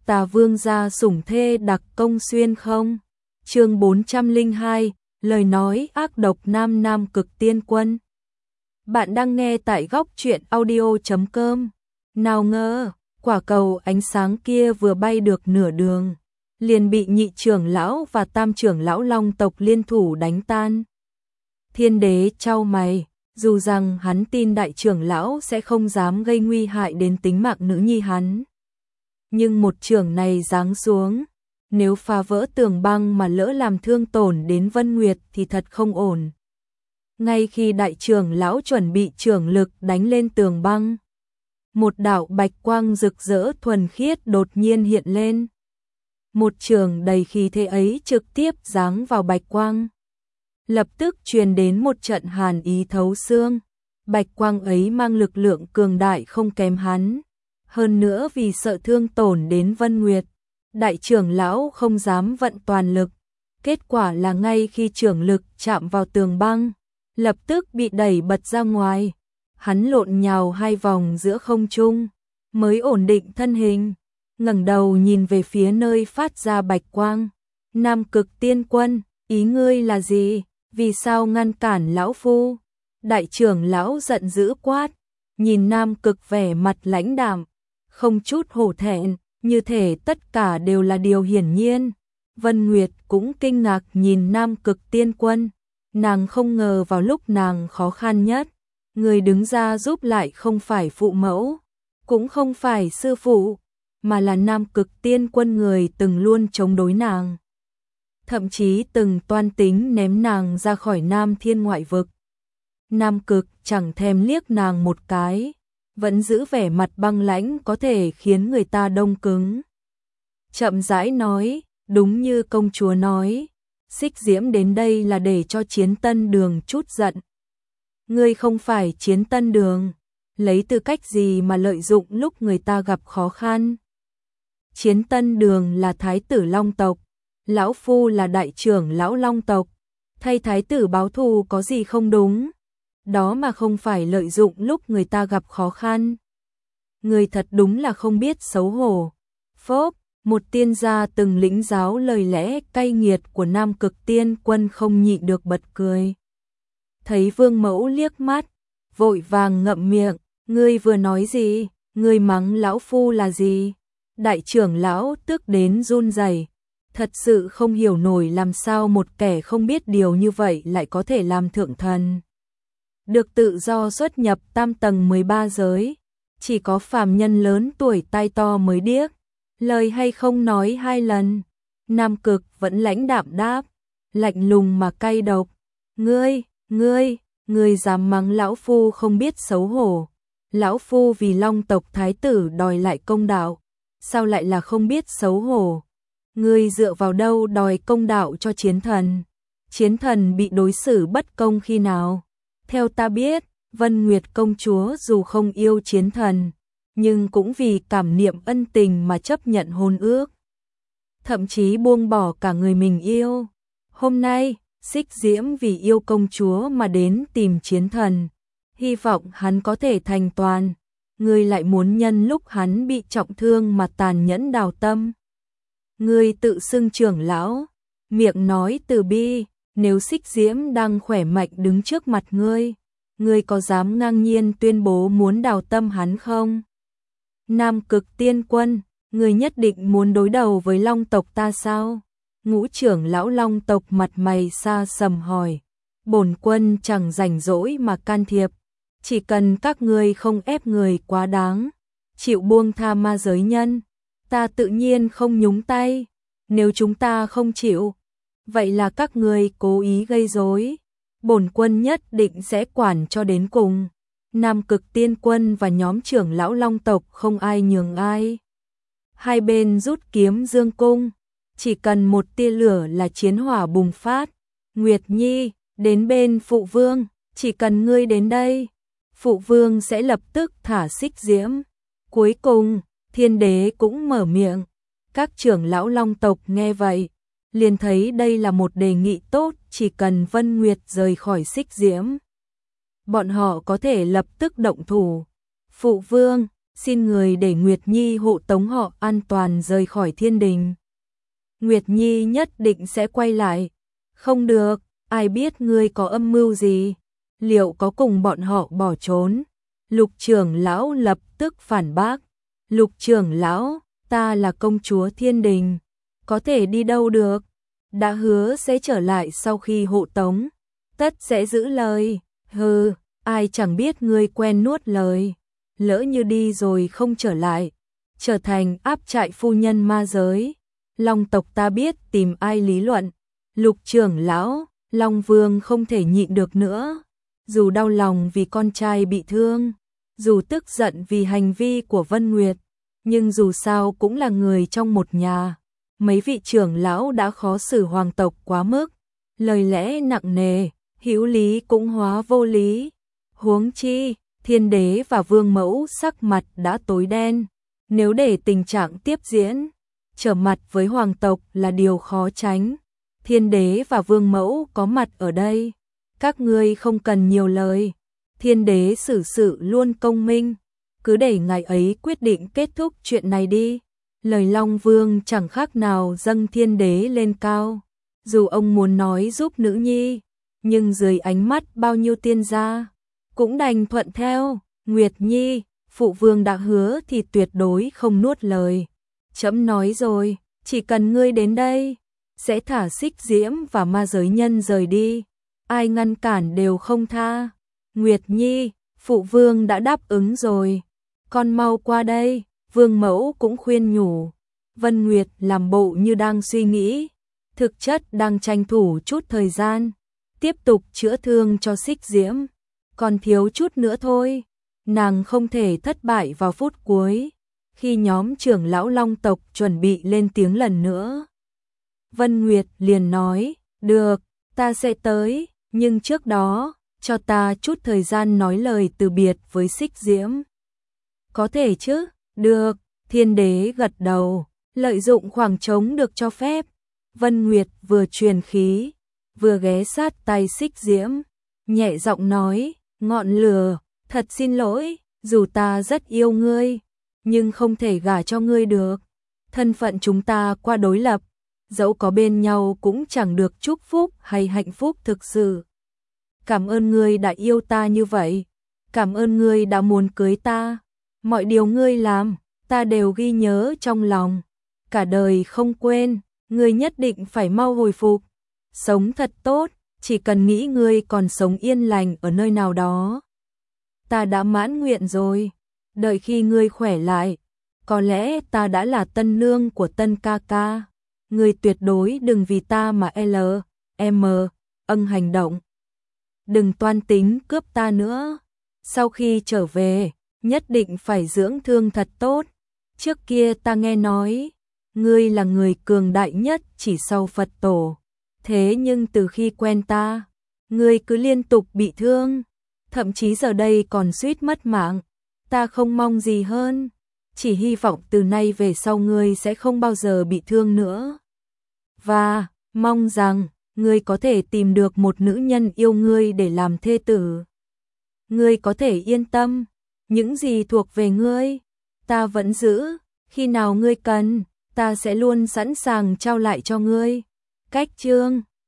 Tà Vương gia sủng thê đặc công xuyên không? Chương 402, lời nói ác độc Nam Cực Tiên Quân. Bạn đang nghe tại góc truyện audio.com. Nào ngờ, quả cầu ánh sáng kia vừa bay được nửa đường, liền bị nhị trưởng lão và tam trưởng lão Long tộc liên thủ đánh tan. Thiên đế chau mày, dù rằng hắn tin đại trưởng lão sẽ không dám gây nguy hại đến tính mạng nữ nhi hắn. Nhưng một trường này giáng xuống, nếu phá vỡ tường băng mà lỡ làm thương tổn đến Vân Nguyệt thì thật không ổn. Ngay khi đại trưởng lão chuẩn bị trưởng lực đánh lên tường băng, một đạo bạch quang rực rỡ thuần khiết đột nhiên hiện lên. Một trường đầy khí thế ấy trực tiếp giáng vào bạch quang. Lập tức truyền đến một trận hàn ý thấu xương. Bạch quang ấy mang lực lượng cường đại không kém hắn. Hơn nữa vì sợ thương tổn đến Vân Nguyệt, đại trưởng lão không dám vận toàn lực. Kết quả là ngay khi trưởng lực chạm vào tường băng, lập tức bị đẩy bật ra ngoài. Hắn lộn nhào hai vòng giữa không trung, mới ổn định thân hình, ngẩng đầu nhìn về phía nơi phát ra bạch quang. Nam Cực Tiên Quân, ý ngươi là gì? Vì sao ngăn cản lão phu? Đại trưởng lão giận dữ quát, nhìn Nam Cực vẻ mặt lãnh đạm, không chút hổ thẹn, như thể tất cả đều là điều hiển nhiên. Vân Nguyệt cũng kinh ngạc nhìn Nam Cực Tiên Quân, nàng không ngờ vào lúc nàng khó khăn nhất, người đứng ra giúp lại không phải phụ mẫu, cũng không phải sư phụ, mà là Nam Cực Tiên Quân, người từng luôn chống đối nàng. Thậm chí từng toan tính ném nàng ra khỏi Nam Thiên ngoại vực. Nam Cực chẳng thèm liếc nàng một cái, vẫn giữ vẻ mặt băng lãnh có thể khiến người ta đông cứng. Chậm rãi nói, đúng như công chúa nói, Xích Diễm đến đây là để cho Chiến Tân Đường chút giận. Ngươi không phải Chiến Tân Đường, lấy tư cách gì mà lợi dụng lúc người ta gặp khó khăn? Chiến Tân Đường là thái tử Long tộc, lão phu là đại trưởng lão Long tộc, thay thái tử báo thù có gì không đúng? Đó mà không phải lợi dụng lúc người ta gặp khó khăn. Người thật đúng là không biết xấu hổ. Phốp, một tiên gia từng lĩnh giáo lời lẽ cay nghiệt của Nam Cực Tiên Quân không nhịn được bật cười. Thấy Vương Mẫu liếc mắt, vội vàng ngậm miệng, ngươi vừa nói gì? Ngươi mắng lão phu là gì? Đại trưởng lão tức đến run rẩy, thật sự không hiểu nổi làm sao một kẻ không biết điều như vậy lại có thể làm thượng thần. Được tự do xuất nhập tam tầng 13 giới, chỉ có phàm nhân lớn tuổi tai to mới điếc, lời hay không nói hai lần. Nam Cực vẫn lãnh đạm đáp, lạnh lùng mà cay độc, ngươi dám mắng lão phu không biết xấu hổ? Lão phu vì Long tộc thái tử đòi lại công đạo, sao lại là không biết xấu hổ? Ngươi dựa vào đâu đòi công đạo cho chiến thần? Chiến thần bị đối xử bất công khi nào? Theo ta biết, Vân Nguyệt công chúa dù không yêu chiến thần, nhưng cũng vì cảm niệm ân tình mà chấp nhận hôn ước. Thậm chí buông bỏ cả người mình yêu. Hôm nay, Xích Diễm vì yêu công chúa mà đến tìm chiến thần, hy vọng hắn có thể thành toàn. Ngươi lại muốn nhân lúc hắn bị trọng thương mà tàn nhẫn đào tâm. Ngươi tự xưng trưởng lão, miệng nói từ bi, nếu Xích Diễm đang khỏe mạnh đứng trước mặt ngươi, ngươi có dám ngang nhiên tuyên bố muốn đào tâm hắn không? Nam Cực Tiên Quân, ngươi nhất định muốn đối đầu với Long tộc ta sao? Ngũ trưởng lão Long tộc mặt mày xa sầm hỏi. Bổn quân chẳng rảnh rỗi mà can thiệp, chỉ cần các ngươi không ép người quá đáng, chịu buông tha ma giới nhân, ta tự nhiên không nhúng tay. Nếu chúng ta không chịu, vậy là các ngươi cố ý gây rối, bổn quân nhất định sẽ quản cho đến cùng. Nam Cực Tiên Quân và nhóm trưởng lão Long tộc không ai nhường ai. Hai bên rút kiếm dương cung, chỉ cần một tia lửa là chiến hỏa bùng phát. Nguyệt Nhi, đến bên phụ vương, chỉ cần ngươi đến đây, phụ vương sẽ lập tức thả Xích Diễm. Cuối cùng, Thiên đế cũng mở miệng. Các trưởng lão Long tộc nghe vậy, liền thấy đây là một đề nghị tốt, chỉ cần Vân Nguyệt rời khỏi Xích Diễm, bọn họ có thể lập tức động thủ. Phụ vương, xin người để Nguyệt Nhi hộ tống họ an toàn rời khỏi thiên đình. Nguyệt Nhi nhất định sẽ quay lại. Không được, ai biết ngươi có âm mưu gì, liệu có cùng bọn họ bỏ trốn? Lục trưởng lão lập tức phản bác. Lục trưởng lão, ta là công chúa thiên đình, có thể đi đâu được? Đã hứa sẽ trở lại sau khi hộ tống, tất sẽ giữ lời. Hừ, ai chẳng biết ngươi quen nuốt lời. Lỡ như đi rồi không trở lại, trở thành áp trại phu nhân ma giới, Long tộc ta biết tìm ai lý luận. Lục trưởng lão, Long Vương không thể nhịn được nữa. Dù đau lòng vì con trai bị thương, dù tức giận vì hành vi của Vân Nguyệt, nhưng dù sao cũng là người trong một nhà. Mấy vị trưởng lão đã khó xử hoàng tộc quá mức, lời lẽ nặng nề, hữu lý cũng hóa vô lý. Huống chi, Thiên Đế và Vương Mẫu sắc mặt đã tối đen, nếu để tình trạng tiếp diễn, trở mặt với hoàng tộc là điều khó tránh. Thiên Đế và Vương Mẫu có mặt ở đây, các ngươi không cần nhiều lời. Thiên Đế xử sự luôn công minh, cứ để ngài ấy quyết định kết thúc chuyện này đi. Lời Long Vương chẳng khác nào dâng Thiên Đế lên cao. Dù ông muốn nói giúp nữ nhi, nhưng dưới ánh mắt bao nhiêu tiên gia, cũng đành thuận theo. Nguyệt Nhi, phụ vương đã hứa thì tuyệt đối không nuốt lời. Trẫm nói rồi, chỉ cần ngươi đến đây, sẽ thả Xích Diễm và ma giới nhân rời đi, ai ngăn cản đều không tha. Nguyệt Nhi, phụ vương đã đáp ứng rồi, con mau qua đây. Vương Mẫu cũng khuyên nhủ. Vân Nguyệt làm bộ như đang suy nghĩ, thực chất đang tranh thủ chút thời gian, tiếp tục chữa thương cho Xích Diễm. Còn thiếu chút nữa thôi, nàng không thể thất bại vào phút cuối, khi nhóm trưởng lão Long tộc chuẩn bị lên tiếng lần nữa. Vân Nguyệt liền nói, được, ta sẽ tới, nhưng trước đó, cho ta chút thời gian nói lời từ biệt với Xích Diễm. Có thể chứ? Được, Thiên Đế gật đầu, lợi dụng khoảng trống được cho phép. Vân Nguyệt vừa truyền khí, vừa ghé sát tay Xích Diễm, nhẹ giọng nói, ngọn lửa, thật xin lỗi, dù ta rất yêu ngươi, nhưng không thể gả cho ngươi được. Thân phận chúng ta qua đối lập, dẫu có bên nhau cũng chẳng được chúc phúc hay hạnh phúc thực sự. Cảm ơn ngươi đã yêu ta như vậy, cảm ơn ngươi đã muốn cưới ta. Mọi điều ngươi làm, ta đều ghi nhớ trong lòng, cả đời không quên. Ngươi nhất định phải mau hồi phục, sống thật tốt, chỉ cần nghĩ ngươi còn sống yên lành ở nơi nào đó. Ta đã mãn nguyện rồi, đợi khi ngươi khỏe lại, có lẽ ta đã là tân nương của Tân ca ca. Ngươi tuyệt đối đừng vì ta mà hành động. Đừng toan tính cướp ta nữa. Sau khi trở về, nhất định phải dưỡng thương thật tốt. Trước kia ta nghe nói, ngươi là người cường đại nhất chỉ sau Phật tổ. Thế nhưng từ khi quen ta, ngươi cứ liên tục bị thương, thậm chí giờ đây còn suýt mất mạng. Ta không mong gì hơn, chỉ hy vọng từ nay về sau ngươi sẽ không bao giờ bị thương nữa. Và mong rằng ngươi có thể tìm được một nữ nhân yêu ngươi để làm thê tử. Ngươi có thể yên tâm, những gì thuộc về ngươi, ta vẫn giữ, khi nào ngươi cần, ta sẽ luôn sẵn sàng trao lại cho ngươi. Cách chương